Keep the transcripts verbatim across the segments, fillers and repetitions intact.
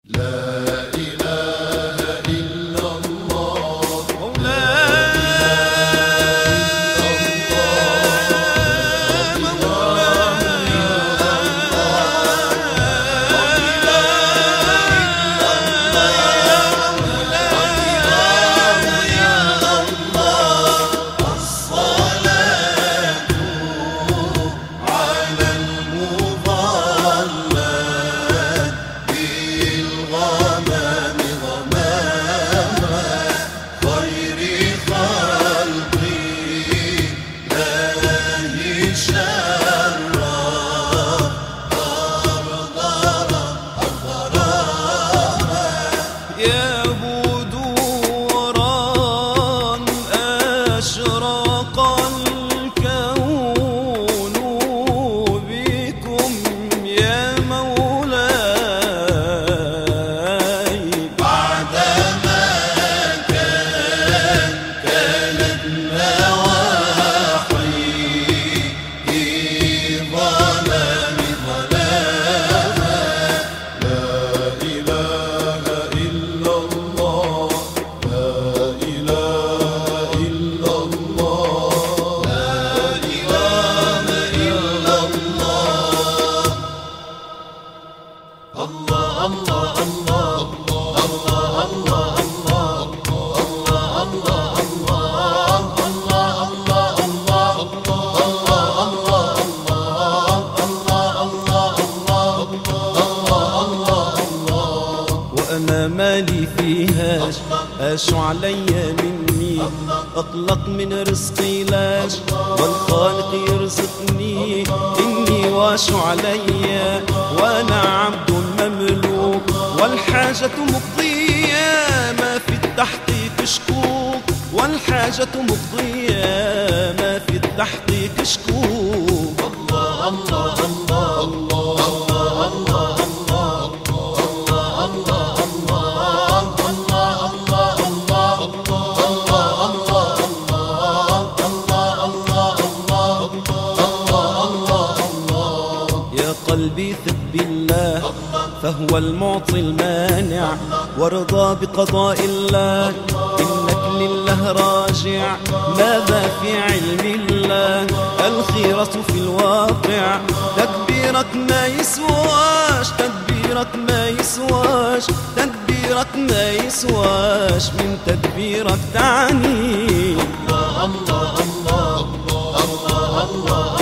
وأنا مالي فيهاش اش عليا مني، اطلق من رزقي لاش والخالق يرزقني، إني واش عليا وأنا عبد مملوك، والحاجة مقضية ما في التحقيق شكوك، والحاجة مقضية ما في التحقيق شكوك. الله الله الله الله الله قلبي ثق بالله فهو المعطي المانع، وارضى بقضاء الله إنك لله راجع. ماذا في علم الله الخيرة في الواقع، تدبيرك ما يسواش، تدبيرك ما يسواش، تدبيرك ما يسواش من تدبيرك تعني. الله الله الله الله الله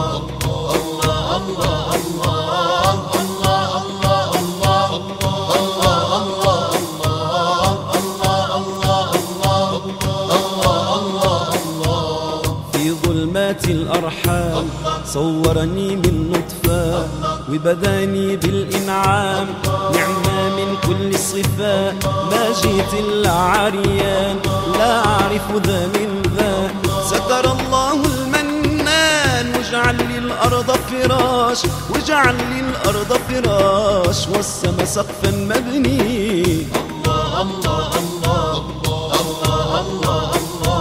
الأرحام صورني من نطفة وبداني بالإنعام، نعمة من كل الصفات ما جيت إلا عريان، لا أعرف ذا من ذا. ستر الله المنان واجعل لي الأرض فراش، واجعل لي الأرض فراش والسما سقفا مبني. الله الله الله الله الله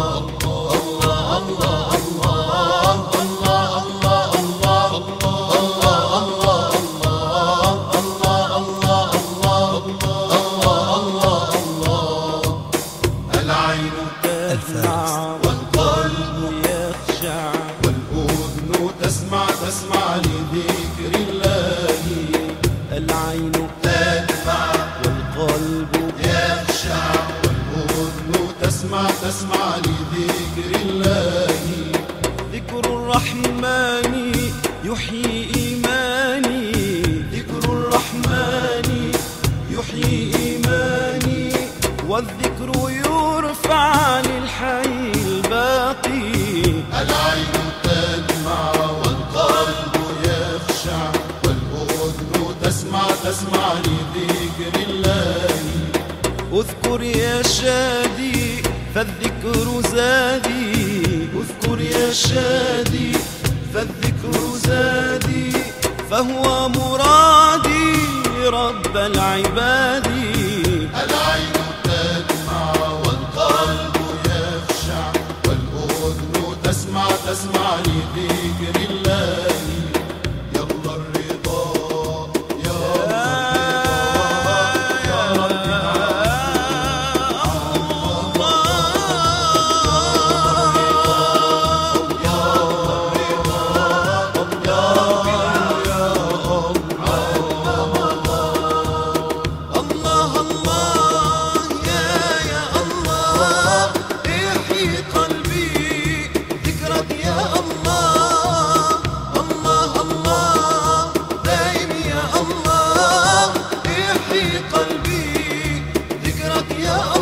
تسمع تسمع لذكر الله، العين تدمع والقلب يخشع، والأذن تسمع تسمع لذكر الله. ذكر الرحمن يحيي إيماني، ذكر الرحمن يحيي إيماني، والذكر يرفع للحي الباقي. العين تدمع والقلب يخشع، والأذن تسمع تسمع لذكر الله. اذكر يا شادي فالذكر زادي، اذكر يا شادي فالذكر زادي، فهو مرادي رب العباد. العين تدمع والقلب يخشع، والأذن تسمع تسمع لذكر الله. يلا الرضا يا ذكرك يا الله